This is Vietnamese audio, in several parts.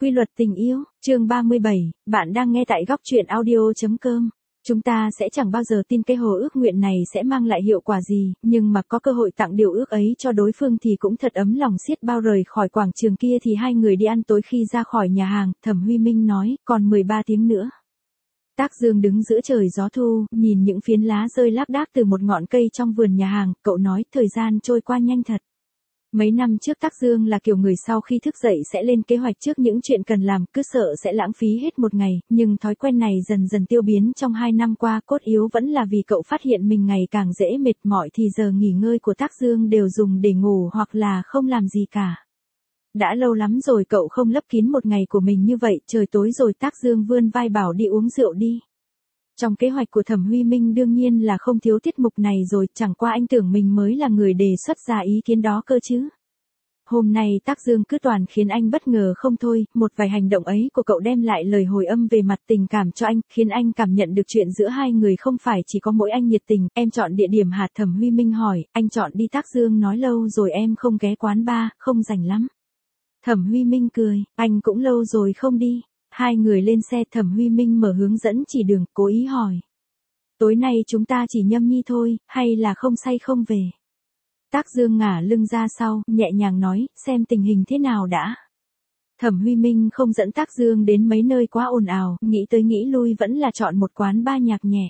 Quy luật tình yêu, chương 37, bạn đang nghe tại góc truyện audio.com. Chúng ta sẽ chẳng bao giờ tin cái hồ ước nguyện này sẽ mang lại hiệu quả gì, nhưng mà có cơ hội tặng điều ước ấy cho đối phương thì cũng thật ấm lòng xiết bao. Rời khỏi quảng trường kia thì hai người đi ăn tối. Khi ra khỏi nhà hàng, Thẩm Huy Minh nói, còn 13 tiếng nữa. Tác Dương đứng giữa trời gió thu, nhìn những phiến lá rơi lác đác từ một ngọn cây trong vườn nhà hàng, cậu nói, thời gian trôi qua nhanh thật. Mấy năm trước Tác Dương là kiểu người sau khi thức dậy sẽ lên kế hoạch trước những chuyện cần làm, cứ sợ sẽ lãng phí hết một ngày, nhưng thói quen này dần dần tiêu biến trong 2 năm qua. Cốt yếu vẫn là vì cậu phát hiện mình ngày càng dễ mệt mỏi thì giờ nghỉ ngơi của Tác Dương đều dùng để ngủ hoặc là không làm gì cả. Đã lâu lắm rồi cậu không lấp kín một ngày của mình như vậy. Trời tối rồi, Tác Dương vươn vai bảo đi uống rượu đi. Trong kế hoạch của Thẩm Huy Minh đương nhiên là không thiếu tiết mục này rồi, chẳng qua anh tưởng mình mới là người đề xuất ra ý kiến đó cơ chứ. Hôm nay Tác Dương cứ toàn khiến anh bất ngờ không thôi, một vài hành động ấy của cậu đem lại lời hồi âm về mặt tình cảm cho anh, khiến anh cảm nhận được chuyện giữa hai người không phải chỉ có mỗi anh nhiệt tình. Em chọn địa điểm hả? Thẩm Huy Minh hỏi. Anh chọn đi. Tác Dương nói, lâu rồi em không ghé quán bar, không rảnh lắm. Thẩm Huy Minh cười, anh cũng lâu rồi không đi. Hai người lên xe. Thẩm Huy Minh mở hướng dẫn chỉ đường, cố ý hỏi. Tối nay chúng ta chỉ nhâm nhi thôi, hay là không say không về? Tác Dương ngả lưng ra sau, nhẹ nhàng nói, xem tình hình thế nào đã. Thẩm Huy Minh không dẫn Tác Dương đến mấy nơi quá ồn ào, nghĩ tới nghĩ lui vẫn là chọn một quán bar nhạc nhẹ.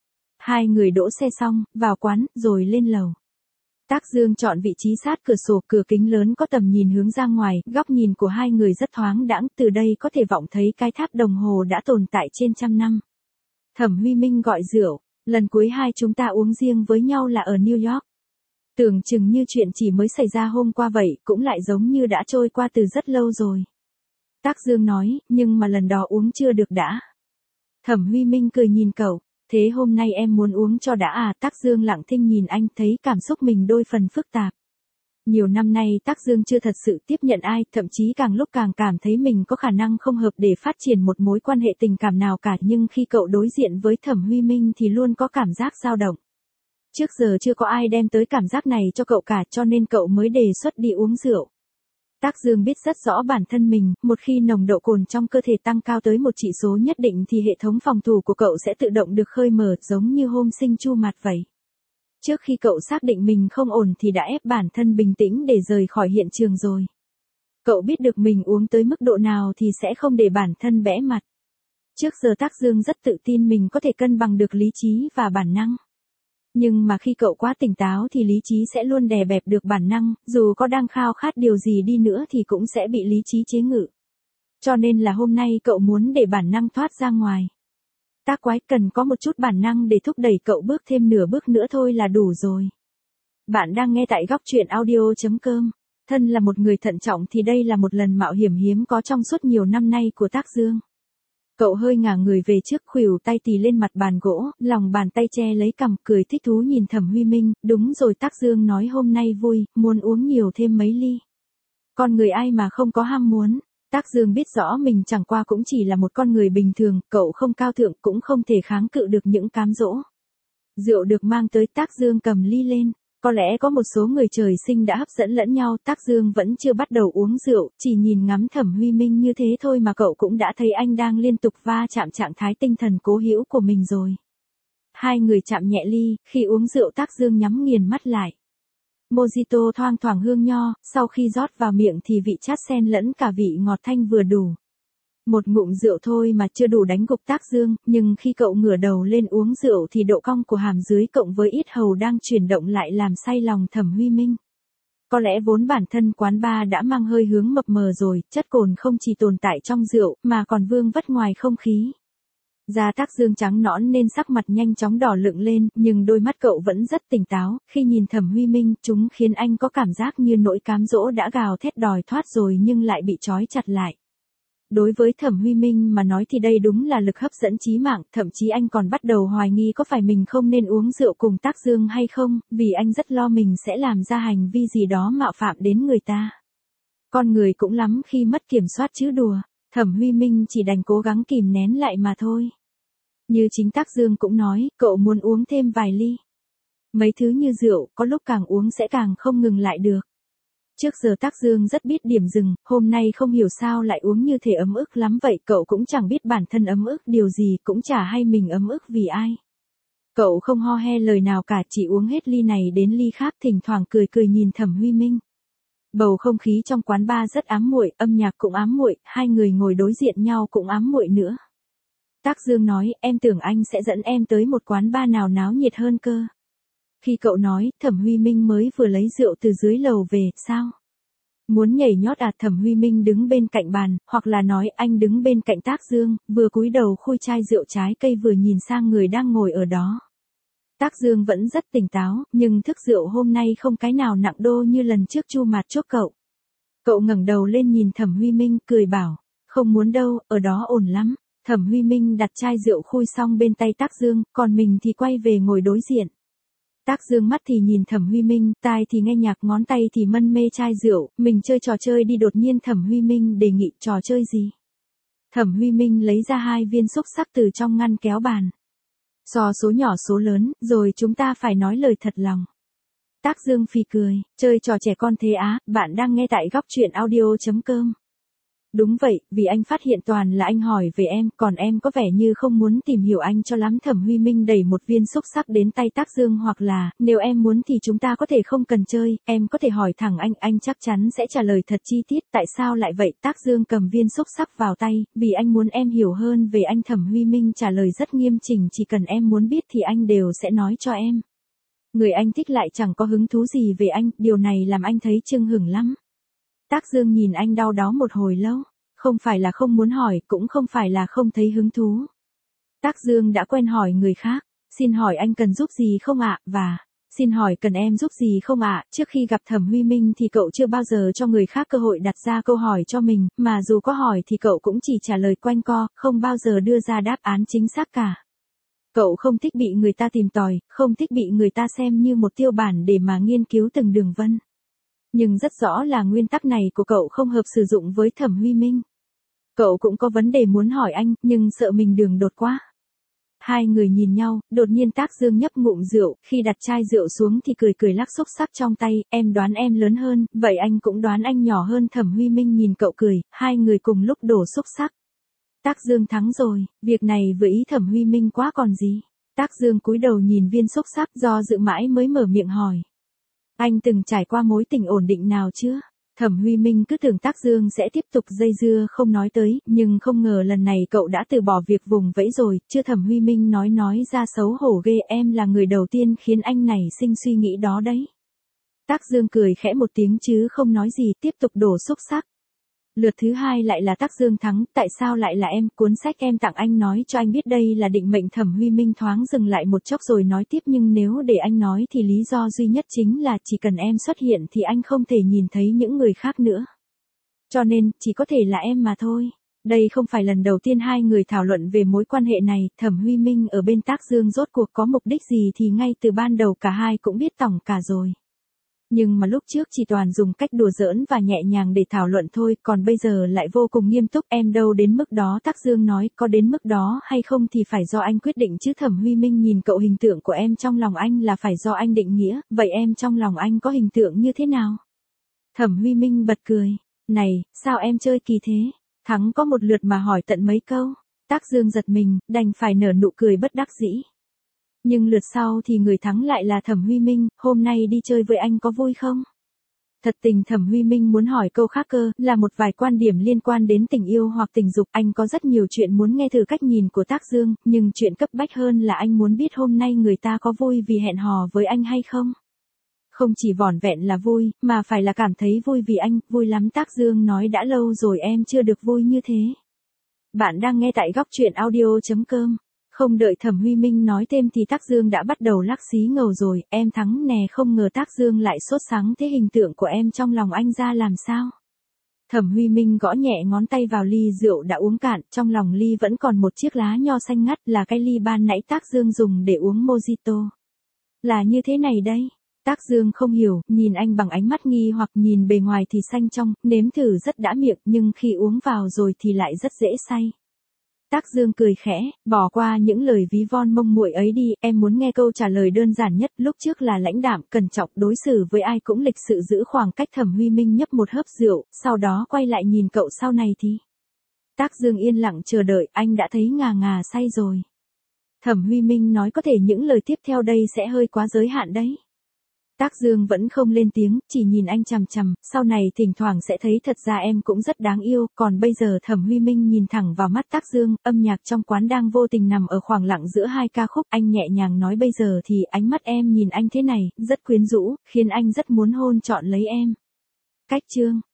Hai người đỗ xe xong, vào quán, rồi lên lầu. Tác Dương chọn vị trí sát cửa sổ, cửa kính lớn có tầm nhìn hướng ra ngoài, góc nhìn của hai người rất thoáng đãng, từ đây có thể vọng thấy cái tháp đồng hồ đã tồn tại trên trăm năm. Thẩm Huy Minh gọi rượu, lần cuối hai chúng ta uống riêng với nhau là ở New York. Tưởng chừng như chuyện chỉ mới xảy ra hôm qua vậy, cũng lại giống như đã trôi qua từ rất lâu rồi. Tác Dương nói, nhưng mà lần đó uống chưa được đã. Thẩm Huy Minh cười nhìn cậu. Thế hôm nay em muốn uống cho đã à? Tác Dương lặng thinh nhìn anh, thấy cảm xúc mình đôi phần phức tạp. Nhiều năm nay Tác Dương chưa thật sự tiếp nhận ai, thậm chí càng lúc càng cảm thấy mình có khả năng không hợp để phát triển một mối quan hệ tình cảm nào cả. Nhưng khi cậu đối diện với Thẩm Huy Minh thì luôn có cảm giác dao động. Trước giờ chưa có ai đem tới cảm giác này cho cậu cả, cho nên cậu mới đề xuất đi uống rượu. Tác Dương biết rất rõ bản thân mình, một khi nồng độ cồn trong cơ thể tăng cao tới một chỉ số nhất định thì hệ thống phòng thủ của cậu sẽ tự động được khơi mở, giống như hôm sinh chu mặt vậy. Trước khi cậu xác định mình không ổn thì đã ép bản thân bình tĩnh để rời khỏi hiện trường rồi. Cậu biết được mình uống tới mức độ nào thì sẽ không để bản thân bẽ mặt. Trước giờ Tác Dương rất tự tin mình có thể cân bằng được lý trí và bản năng. Nhưng mà khi cậu quá tỉnh táo thì lý trí sẽ luôn đè bẹp được bản năng, dù có đang khao khát điều gì đi nữa thì cũng sẽ bị lý trí chế ngự. Cho nên là hôm nay cậu muốn để bản năng thoát ra ngoài. Tác quái, cần có một chút bản năng để thúc đẩy cậu bước thêm nửa bước nữa thôi là đủ rồi. Bạn đang nghe tại góc truyện audio.com. Thân là một người thận trọng thì đây là một lần mạo hiểm hiếm có trong suốt nhiều năm nay của Tác Dương. Cậu hơi ngả người về trước, khuỷu tay tì lên mặt bàn gỗ, lòng bàn tay che lấy cằm, cười thích thú nhìn Thẩm Huy Minh. Đúng rồi, Tác Dương nói, hôm nay vui, muốn uống nhiều thêm mấy ly. Con người ai mà không có ham muốn. Tác Dương biết rõ mình chẳng qua cũng chỉ là một con người bình thường, cậu không cao thượng cũng không thể kháng cự được những cám dỗ. Rượu được mang tới, Tác Dương cầm ly lên. Có lẽ có một số người trời sinh đã hấp dẫn lẫn nhau. Tác Dương vẫn chưa bắt đầu uống rượu, chỉ nhìn ngắm Thẩm Huy Minh như thế thôi mà cậu cũng đã thấy anh đang liên tục va chạm trạng thái tinh thần cố hữu của mình rồi. Hai người chạm nhẹ ly, khi uống rượu Tác Dương nhắm nghiền mắt lại. Mojito thoang thoảng hương nho, sau khi rót vào miệng thì vị chát xen lẫn cả vị ngọt thanh vừa đủ. Một ngụm rượu thôi mà chưa đủ đánh gục Tác Dương, nhưng khi cậu ngửa đầu lên uống rượu thì độ cong của hàm dưới cộng với yết hầu đang chuyển động lại làm say lòng Thẩm Huy Minh. Có lẽ vốn bản thân quán bar đã mang hơi hướng mập mờ rồi, chất cồn không chỉ tồn tại trong rượu mà còn vương vất ngoài không khí. Da Tác Dương trắng nõn nên sắc mặt nhanh chóng đỏ lựng lên, nhưng đôi mắt cậu vẫn rất tỉnh táo. Khi nhìn Thẩm Huy Minh, chúng khiến anh có cảm giác như nỗi cám dỗ đã gào thét đòi thoát rồi nhưng lại bị trói chặt lại. Đối với Thẩm Huy Minh mà nói thì đây đúng là lực hấp dẫn chí mạng, thậm chí anh còn bắt đầu hoài nghi có phải mình không nên uống rượu cùng Tác Dương hay không, vì anh rất lo mình sẽ làm ra hành vi gì đó mạo phạm đến người ta. Con người cũng lắm khi mất kiểm soát chứ đùa, Thẩm Huy Minh chỉ đành cố gắng kìm nén lại mà thôi. Như chính Tác Dương cũng nói, cậu muốn uống thêm vài ly. Mấy thứ như rượu, có lúc càng uống sẽ càng không ngừng lại được. Trước giờ Tác Dương rất biết điểm dừng, hôm nay không hiểu sao lại uống như thể ấm ức lắm vậy, cậu cũng chẳng biết bản thân ấm ức điều gì, cũng chả hay mình ấm ức vì ai. Cậu không ho he lời nào cả, chỉ uống hết ly này đến ly khác, thỉnh thoảng cười cười nhìn Thẩm Huy Minh. Bầu không khí trong quán bar rất ám muội, âm nhạc cũng ám muội, hai người ngồi đối diện nhau cũng ám muội nữa. Tác Dương nói, em tưởng anh sẽ dẫn em tới một quán bar nào náo nhiệt hơn cơ. Khi cậu nói, Thẩm Huy Minh mới vừa lấy rượu từ dưới lầu về, sao? Muốn nhảy nhót à? Thẩm Huy Minh đứng bên cạnh bàn, hoặc là nói anh đứng bên cạnh Tác Dương, vừa cúi đầu khui chai rượu trái cây vừa nhìn sang người đang ngồi ở đó. Tác Dương vẫn rất tỉnh táo, nhưng thức rượu hôm nay không cái nào nặng đô như lần trước Chu Mạt chốt cậu. Cậu ngẩng đầu lên nhìn Thẩm Huy Minh, cười bảo, không muốn đâu, ở đó ổn lắm. Thẩm Huy Minh đặt chai rượu khui xong bên tay Tác Dương, còn mình thì quay về ngồi đối diện. Tác Dương mắt thì nhìn Thẩm Huy Minh, tai thì nghe nhạc, ngón tay thì mân mê chai rượu, mình chơi trò chơi đi. Đột nhiên Thẩm Huy Minh đề nghị trò chơi gì. Thẩm Huy Minh lấy ra 2 viên xúc xắc từ trong ngăn kéo bàn. So số nhỏ số lớn, rồi chúng ta phải nói lời thật lòng. Tác Dương phì cười, chơi trò trẻ con thế á, bạn đang nghe tại góc truyện audio.com. Đúng vậy, vì anh phát hiện toàn là anh hỏi về em, còn em có vẻ như không muốn tìm hiểu anh cho lắm. Thẩm Huy Minh đẩy một viên xúc xắc đến tay Tác Dương, hoặc là, nếu em muốn thì chúng ta có thể không cần chơi, em có thể hỏi thẳng anh chắc chắn sẽ trả lời thật chi tiết. Tại sao lại vậy? Tác Dương cầm viên xúc xắc vào tay, vì anh muốn em hiểu hơn về anh. Thẩm Huy Minh trả lời rất nghiêm chỉnh, chỉ cần em muốn biết thì anh đều sẽ nói cho em. Người anh thích lại chẳng có hứng thú gì về anh, điều này làm anh thấy chưng hửng lắm. Tác Dương nhìn anh đau đó một hồi lâu, không phải là không muốn hỏi, cũng không phải là không thấy hứng thú. Tác Dương đã quen hỏi người khác, xin hỏi anh cần giúp gì không ạ, và xin hỏi cần em giúp gì không ạ. Trước khi gặp Thẩm Huy Minh thì cậu chưa bao giờ cho người khác cơ hội đặt ra câu hỏi cho mình, mà dù có hỏi thì cậu cũng chỉ trả lời quanh co, không bao giờ đưa ra đáp án chính xác cả. Cậu không thích bị người ta tìm tòi, không thích bị người ta xem như một tiêu bản để mà nghiên cứu từng đường vân. Nhưng rất rõ là nguyên tắc này của cậu không hợp sử dụng với Thẩm Huy Minh. Cậu cũng có vấn đề muốn hỏi anh, nhưng sợ mình đường đột quá. Hai người nhìn nhau, đột nhiên Tác Dương nhấp ngụm rượu, khi đặt chai rượu xuống thì cười cười lắc xúc xắc trong tay, em đoán em lớn hơn, vậy anh cũng đoán anh nhỏ hơn. Thẩm Huy Minh nhìn cậu cười, hai người cùng lúc đổ xúc xắc. Tác Dương thắng rồi, việc này với ý Thẩm Huy Minh quá còn gì. Tác Dương cúi đầu nhìn viên xúc xắc, do dự mãi mới mở miệng hỏi. Anh từng trải qua mối tình ổn định nào chưa? Thẩm Huy Minh cứ tưởng Tác Dương sẽ tiếp tục dây dưa không nói tới, nhưng không ngờ lần này cậu đã từ bỏ việc vùng vẫy rồi. Chưa Thẩm Huy Minh nói ra xấu hổ ghê, em là người đầu tiên khiến anh nảy sinh suy nghĩ đó đấy. Tác Dương cười khẽ một tiếng chứ không nói gì, tiếp tục đổ xúc xắc. Lượt thứ hai lại là Tác Dương thắng, tại sao lại là em, cuốn sách em tặng anh nói cho anh biết đây là định mệnh. Thẩm Huy Minh thoáng dừng lại một chốc rồi nói tiếp, nhưng nếu để anh nói thì lý do duy nhất chính là chỉ cần em xuất hiện thì anh không thể nhìn thấy những người khác nữa. Cho nên, chỉ có thể là em mà thôi. Đây không phải lần đầu tiên hai người thảo luận về mối quan hệ này, Thẩm Huy Minh ở bên Tác Dương rốt cuộc có mục đích gì thì ngay từ ban đầu cả hai cũng biết tỏng cả rồi. Nhưng mà lúc trước chỉ toàn dùng cách đùa giỡn và nhẹ nhàng để thảo luận thôi, còn bây giờ lại vô cùng nghiêm túc. Em đâu đến mức đó. Tác Dương nói, có đến mức đó hay không thì phải do anh quyết định chứ. Thẩm Huy Minh nhìn cậu, hình tượng của em trong lòng anh là phải do anh định nghĩa, vậy em trong lòng anh có hình tượng như thế nào? Thẩm Huy Minh bật cười, này, sao em chơi kỳ thế? Thắng có một lượt mà hỏi tận mấy câu. Tác Dương giật mình, đành phải nở nụ cười bất đắc dĩ. Nhưng lượt sau thì người thắng lại là Thẩm Huy Minh, hôm nay đi chơi với anh có vui không? Thật tình Thẩm Huy Minh muốn hỏi câu khác cơ, là một vài quan điểm liên quan đến tình yêu hoặc tình dục. Anh có rất nhiều chuyện muốn nghe từ cách nhìn của Tác Dương, nhưng chuyện cấp bách hơn là anh muốn biết hôm nay người ta có vui vì hẹn hò với anh hay không? Không chỉ vỏn vẹn là vui, mà phải là cảm thấy vui vì anh. Vui lắm. Tác Dương nói, đã lâu rồi em chưa được vui như thế. Bạn đang nghe tại góc truyện audio.com. Không đợi Thẩm Huy Minh nói thêm thì Tác Dương đã bắt đầu lắc xí ngầu rồi, em thắng nè. Không ngờ Tác Dương lại sốt sắng thế, hình tượng của em trong lòng anh ra làm sao? Thẩm Huy Minh gõ nhẹ ngón tay vào ly rượu đã uống cạn, trong lòng ly vẫn còn một chiếc lá nho xanh ngắt, là cái ly ban nãy Tác Dương dùng để uống mojito. Là như thế này đây. Tác Dương không hiểu, nhìn anh bằng ánh mắt nghi hoặc, nhìn bề ngoài thì xanh trong, nếm thử rất đã miệng, nhưng khi uống vào rồi thì lại rất dễ say. Tác Dương cười khẽ, bỏ qua những lời ví von mông muội ấy đi, em muốn nghe câu trả lời đơn giản nhất, lúc trước là lãnh đạm, cẩn trọng, đối xử với ai cũng lịch sự giữ khoảng cách. Thẩm Huy Minh nhấp một hớp rượu, sau đó quay lại nhìn cậu, sau này thì. Tác Dương yên lặng chờ đợi, anh đã thấy ngà ngà say rồi. Thẩm Huy Minh nói có thể những lời tiếp theo đây sẽ hơi quá giới hạn đấy. Tác Dương vẫn không lên tiếng, chỉ nhìn anh chằm chằm, sau này thỉnh thoảng sẽ thấy thật ra em cũng rất đáng yêu, còn bây giờ. Thẩm Huy Minh nhìn thẳng vào mắt Tác Dương, âm nhạc trong quán đang vô tình nằm ở khoảng lặng giữa hai ca khúc, anh nhẹ nhàng nói bây giờ thì ánh mắt em nhìn anh thế này, rất quyến rũ, khiến anh rất muốn hôn trọn lấy em. Cách chương